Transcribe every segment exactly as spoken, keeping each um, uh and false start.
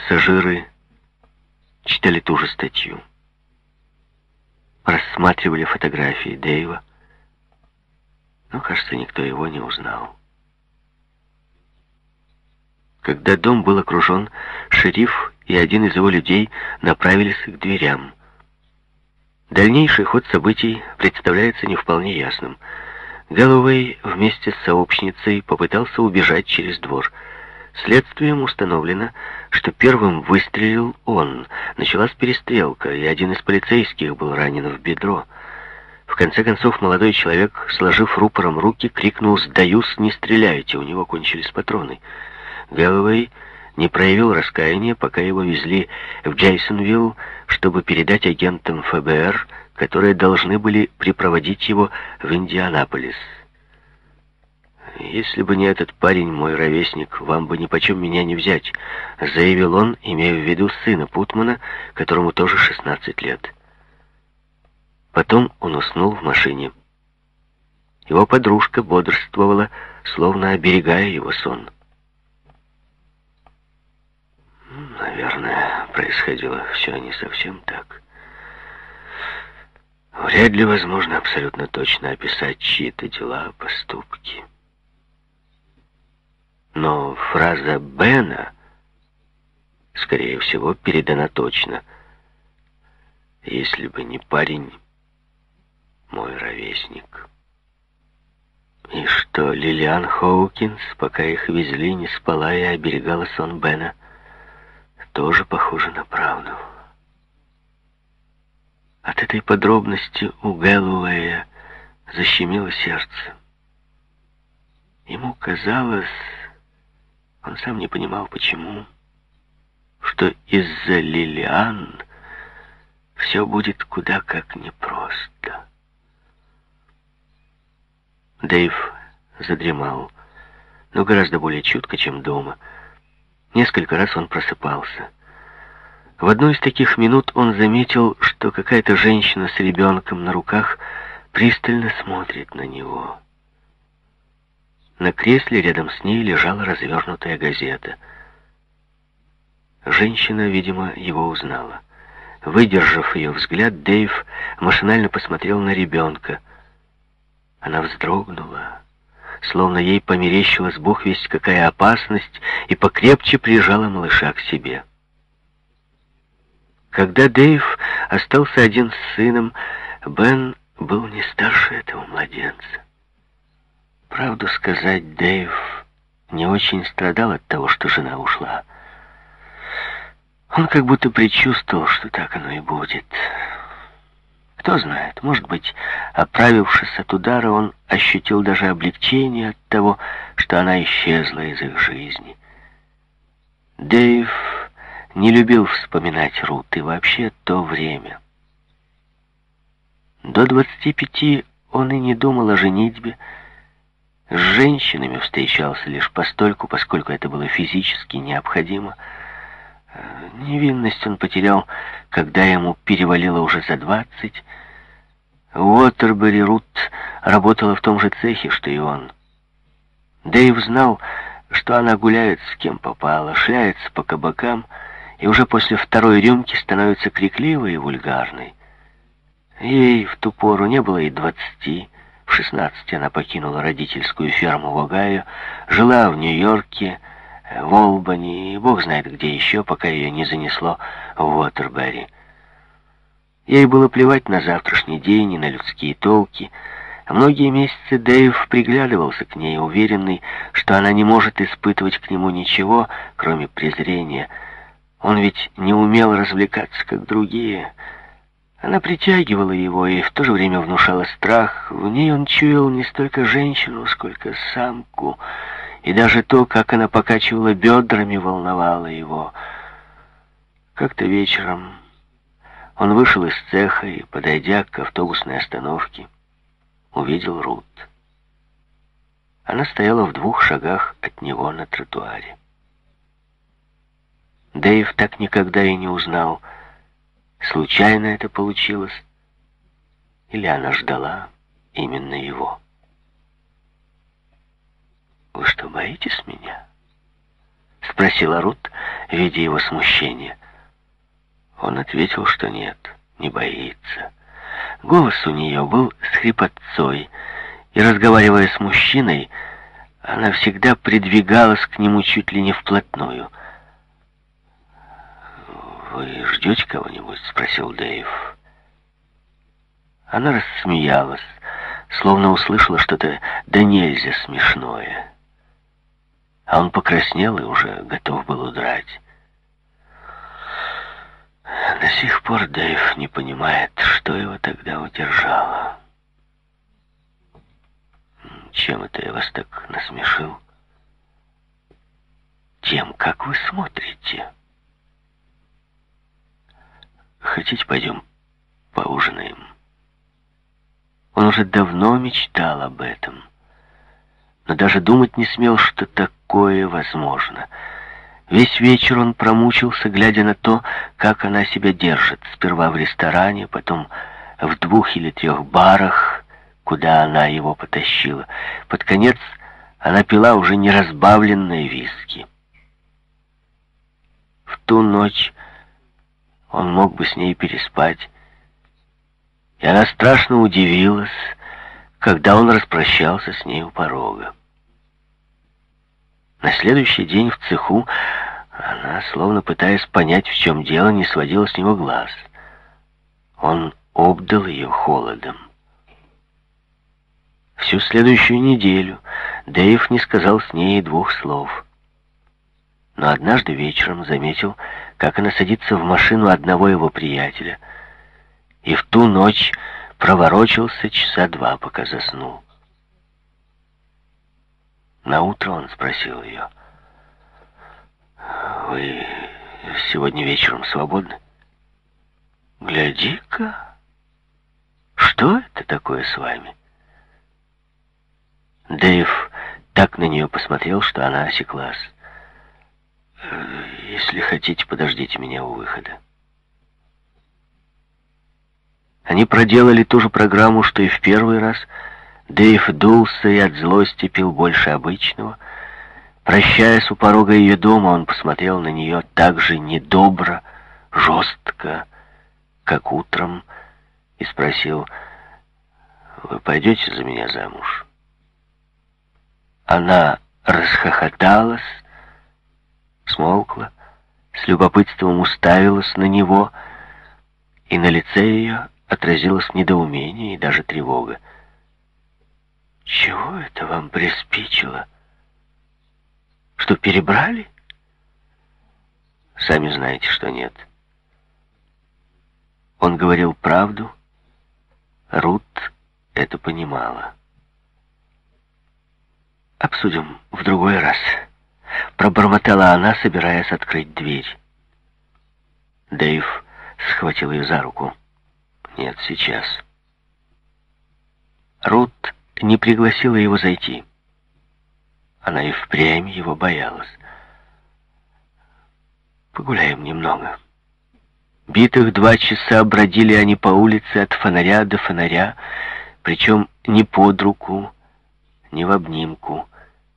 пассажиры читали ту же статью. Рассматривали фотографии Дэйва, но, кажется, никто его не узнал. Когда дом был окружен, шериф и один из его людей направились к дверям. Дальнейший ход событий представляется не вполне ясным. Гэллоуэй вместе с сообщницей попытался убежать через двор. Следствием установлено, что первым выстрелил он. Началась перестрелка, и один из полицейских был ранен в бедро. В конце концов, молодой человек, сложив рупором руки, крикнул: «Сдаюсь, не стреляйте!» У него кончились патроны. Гэллоуэй не проявил раскаяния, пока его везли в Джейсонвилл, чтобы передать агентам эф бэ эр, которые должны были припроводить его в Индианаполис. «Если бы не этот парень, мой ровесник, вам бы нипочем меня не взять», заявил он, имея в виду сына Путмана, которому тоже шестнадцать лет. Потом он уснул в машине. Его подружка бодрствовала, словно оберегая его сон. Наверное, происходило все не совсем так. Вряд ли возможно абсолютно точно описать чьи-то дела, поступки. Но фраза Бена, скорее всего, передана точно. «Если бы не парень, мой ровесник». И что Лилиан Хоукинс, пока их везли, не спала и оберегала сон Бена, тоже похоже на правду. От этой подробности у Гэллоуэя защемило сердце. Ему казалось, он сам не понимал почему, что из-за Лилиан все будет куда как непросто. Дэйв задремал, но гораздо более чутко, чем дома. Несколько раз он просыпался. В одну из таких минут он заметил, что какая-то женщина с ребенком на руках пристально смотрит на него. На кресле рядом с ней лежала развернутая газета. Женщина, видимо, его узнала. Выдержав ее взгляд, Дэйв машинально посмотрел на ребенка. Она вздрогнула, словно ей померещилась бог весть какая опасность, и покрепче прижала малыша к себе. Когда Дэйв остался один с сыном, Бен был не старше этого младенца. Правду сказать, Дэйв не очень страдал от того, что жена ушла. Он как будто предчувствовал, что так оно и будет. Кто знает, может быть, оправившись от удара, он ощутил даже облегчение от того, что она исчезла из их жизни. Дэйв не любил вспоминать Рут и вообще то время. До двадцати пяти он и не думал о женитьбе. С женщинами встречался лишь постольку, поскольку это было физически необходимо. Невинность он потерял, когда ему перевалило уже за двадцать. В Уотербери Рут работала в том же цехе, что и он. Дэйв знал, что она гуляет с кем попало, шляется по кабакам, и уже после второй рюмки становится крикливой и вульгарной. Ей в ту пору не было и двадцати. В шестнадцати она покинула родительскую ферму в Огайо, жила в Нью-Йорке, в Олбани, и бог знает где еще, пока ее не занесло в Уотербери. Ей было плевать на завтрашний день и на людские толки. Многие месяцы Дэйв приглядывался к ней, уверенный, что она не может испытывать к нему ничего, кроме презрения. Он ведь не умел развлекаться, как другие. Она притягивала его и в то же время внушала страх. В ней он чуял не столько женщину, сколько самку. И даже то, как она покачивала бедрами, волновало его. Как-то вечером он вышел из цеха и, подойдя к автобусной остановке, увидел Рут. Она стояла в двух шагах от него на тротуаре. Дэйв так никогда и не узнал, случайно это получилось, или она ждала именно его. «Вы что, боитесь меня?» — спросила Рут, видя его смущение. Он ответил, что нет, не боится. Голос у нее был с хрипотцой, и, разговаривая с мужчиной, она всегда придвигалась к нему чуть ли не вплотную. «Вы ждете кого-нибудь?» — спросил Дэйв. Она рассмеялась, словно услышала что-то да нельзя смешное. А он покраснел и уже готов был удрать. До сих пор Дэйв не понимает, что его тогда удержало. Чем это я вас так насмешил? Тем, как вы смотрите. Хотите, пойдем поужинаем? Он уже давно мечтал об этом, но даже думать не смел, что такое возможно. Весь вечер он промучился, глядя на то, как она себя держит. Сперва в ресторане, потом в двух или трех барах, куда она его потащила. Под конец она пила уже неразбавленные виски. В ту ночь он мог бы с ней переспать, и она страшно удивилась, когда он распрощался с ней у порога. На следующий день в цеху она, словно пытаясь понять, в чем дело, не сводила с него глаз. Он обдал ее холодом. Всю следующую неделю Дэйв не сказал с ней и двух слов. Но однажды вечером заметил, как она садится в машину одного его приятеля, и в ту ночь проворочился часа два, пока заснул. Наутро он спросил ее: «Вы сегодня вечером свободны?» «Гляди-ка, что это такое с вами?» Дэйв так на нее посмотрел, что она осеклась. «Если хотите, подождите меня у выхода». Они проделали ту же программу, что и в первый раз. Дэйв дулся и от злости пил больше обычного. Прощаясь у порога ее дома, он посмотрел на нее так же недобро, жестко, как утром, и спросил: «Вы пойдете за меня замуж?» Она расхохоталась, смолкла, с любопытством уставилась на него, и на лице ее отразилось недоумение и даже тревога. «Чего это вам приспичило? Что, перебрали?» «Сами знаете, что нет». Он говорил правду. Рут это понимала. «Обсудим в другой раз», — пробормотала она, собираясь открыть дверь. Дэйв схватил ее за руку. «Нет, сейчас». Рут не пригласила его зайти. Она и впрямь его боялась. «Погуляем немного». Битых два часа бродили они по улице от фонаря до фонаря, причем не под руку, не в обнимку.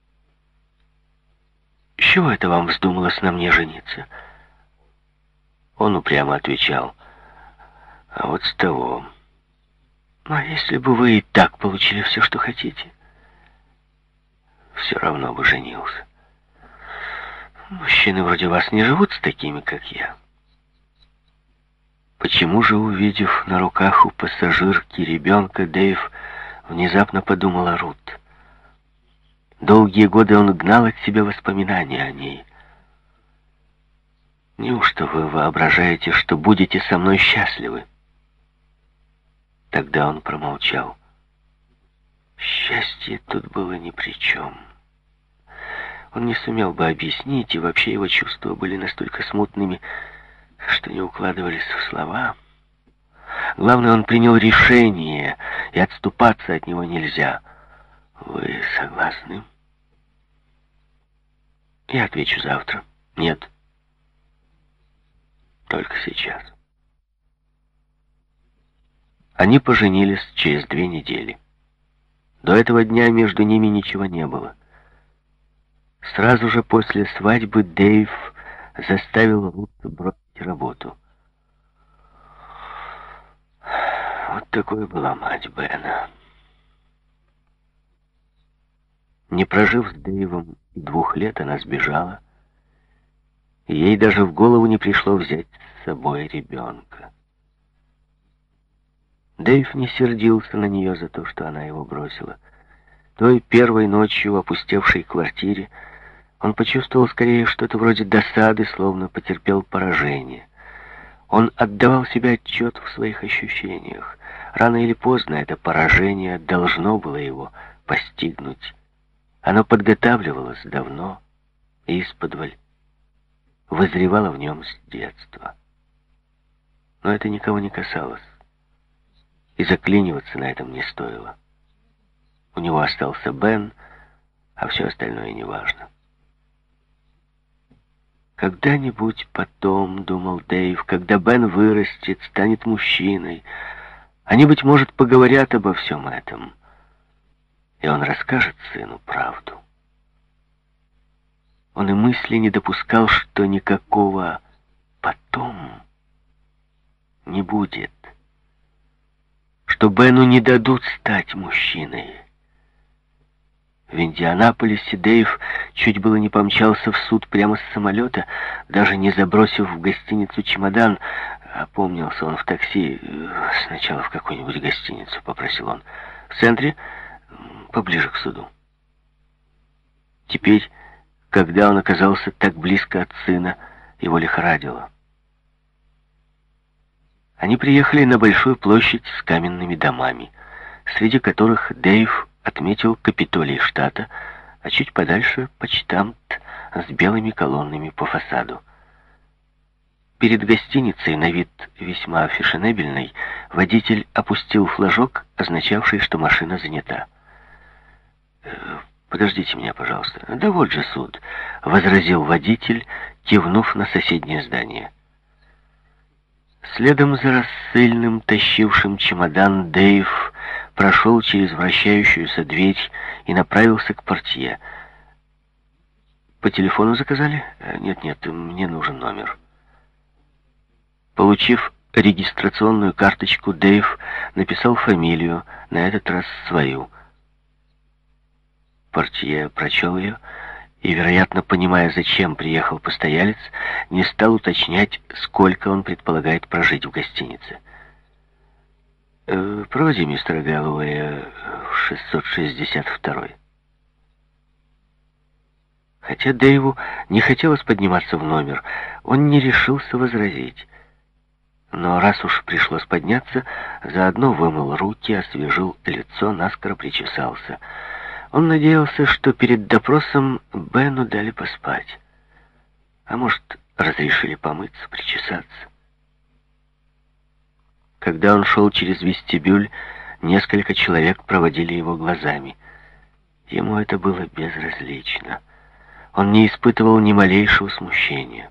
«С чего это вам вздумалось на мне жениться?» Он упрямо отвечал: «А вот с того. А если бы вы и так получили все, что хотите?» «Все равно бы женился. Мужчины вроде вас не живут с такими, как я». Почему же, увидев на руках у пассажирки ребенка, Дэйв внезапно подумал о Рут? Долгие годы он гнал от себя воспоминания о ней. «Неужто вы воображаете, что будете со мной счастливы?» Тогда он промолчал. Счастье тут было ни при чем. Он не сумел бы объяснить, и вообще его чувства были настолько смутными, что не укладывались в слова. Главное, он принял решение, и отступаться от него нельзя. «Вы согласны?» «Я отвечу завтра». «Нет. Только сейчас». Они поженились через две недели. До этого дня между ними ничего не было. Сразу же после свадьбы Дэйв заставил Рут бросить работу. Вот такой была мать Бена. Не прожив с Дэйвом двух лет, она сбежала, и ей даже в голову не пришло взять с собой ребенка. Дэйв не сердился на нее за то, что она его бросила. Той первой ночью в опустевшей квартире он почувствовал скорее что-то вроде досады, словно потерпел поражение. Он отдавал себе отчет в своих ощущениях. Рано или поздно это поражение должно было его постигнуть. Оно подготавливалось давно, исподволь, вызревало в нем с детства. Но это никого не касалось, и заклиниваться на этом не стоило. У него остался Бен, а все остальное неважно. Когда-нибудь потом, думал Дэйв, когда Бен вырастет, станет мужчиной, они, быть может, поговорят обо всем этом, и он расскажет сыну правду. Он и мысли не допускал, что никакого «потом» не будет, что Бену не дадут стать мужчиной. В Индианаполисе Дэйв чуть было не помчался в суд прямо с самолета, даже не забросив в гостиницу чемодан. Опомнился он в такси. «Сначала в какую-нибудь гостиницу», — попросил он. «В центре? Поближе к суду». Теперь, когда он оказался так близко от сына, его лихорадило. Они приехали на большую площадь с каменными домами, среди которых Дэйв отметил Капитолий штата, а чуть подальше почтамт с белыми колоннами по фасаду. Перед гостиницей, на вид весьма фешенебельной, водитель опустил флажок, означавший, что машина занята. «Подождите меня, пожалуйста». «Да вот же суд», — возразил водитель, кивнув на соседнее здание. Следом за рассыльным, тащившим чемодан, Дэйв прошел через вращающуюся дверь и направился к портье. «По телефону заказали?» «Нет-нет, мне нужен номер». Получив регистрационную карточку, Дэйв написал фамилию, на этот раз свою. Портье прочел ее и, вероятно, понимая, зачем приехал постоялец, не стал уточнять, сколько он предполагает прожить в гостинице. «Э, «Проводи мистера Гэллоуэя в шестьсот шестьдесят второй». Хотя Дэйву не хотелось подниматься в номер, он не решился возразить. Но раз уж пришлось подняться, заодно вымыл руки, освежил лицо, наскоро причесался. Он надеялся, что перед допросом Бену дали поспать. А может, разрешили помыться, причесаться. Когда он шел через вестибюль, несколько человек проводили его глазами. Ему это было безразлично. Он не испытывал ни малейшего смущения.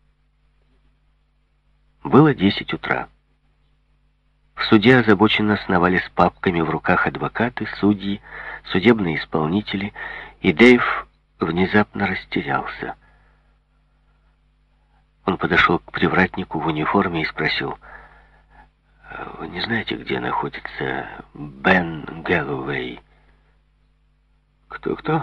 Было десять утра. В суде озабоченно сновали с папками в руках адвокаты, судьи, судебные исполнители, и Дэйв внезапно растерялся. Он подошел к привратнику в униформе и спросил: «Вы не знаете, где находится Бен Гэллоуэй?» «Кто-кто?»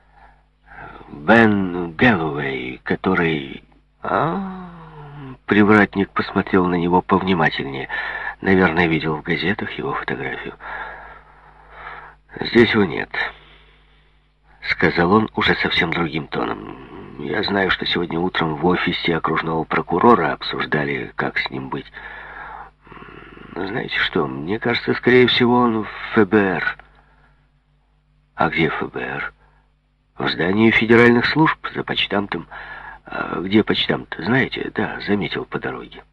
«Бен Гэллоуэй, который...» «А...» Привратник посмотрел на него повнимательнее. Наверное, видел в газетах его фотографию. «Здесь его нет», — сказал он уже совсем другим тоном. «Я знаю, что сегодня утром в офисе окружного прокурора обсуждали, как с ним быть. Знаете что, мне кажется, скорее всего, он в ФБР». «А где ФБР?» «В здании федеральных служб, за почтамтом». «А где почтамт, знаете?» «Да, заметил по дороге».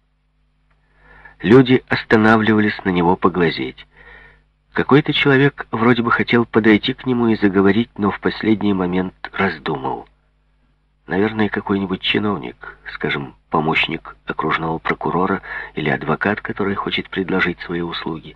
Люди останавливались на него поглазеть. Какой-то человек вроде бы хотел подойти к нему и заговорить, но в последний момент раздумал. Наверное, какой-нибудь чиновник, скажем, помощник окружного прокурора или адвокат, который хочет предложить свои услуги.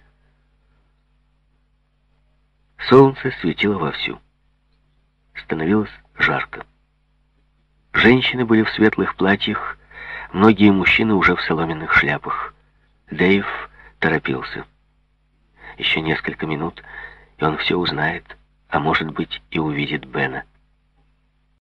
Солнце светило вовсю. Становилось жарко. Женщины были в светлых платьях, многие мужчины уже в соломенных шляпах. Дэйв торопился. Еще несколько минут, и он все узнает, а может быть и увидит Бена.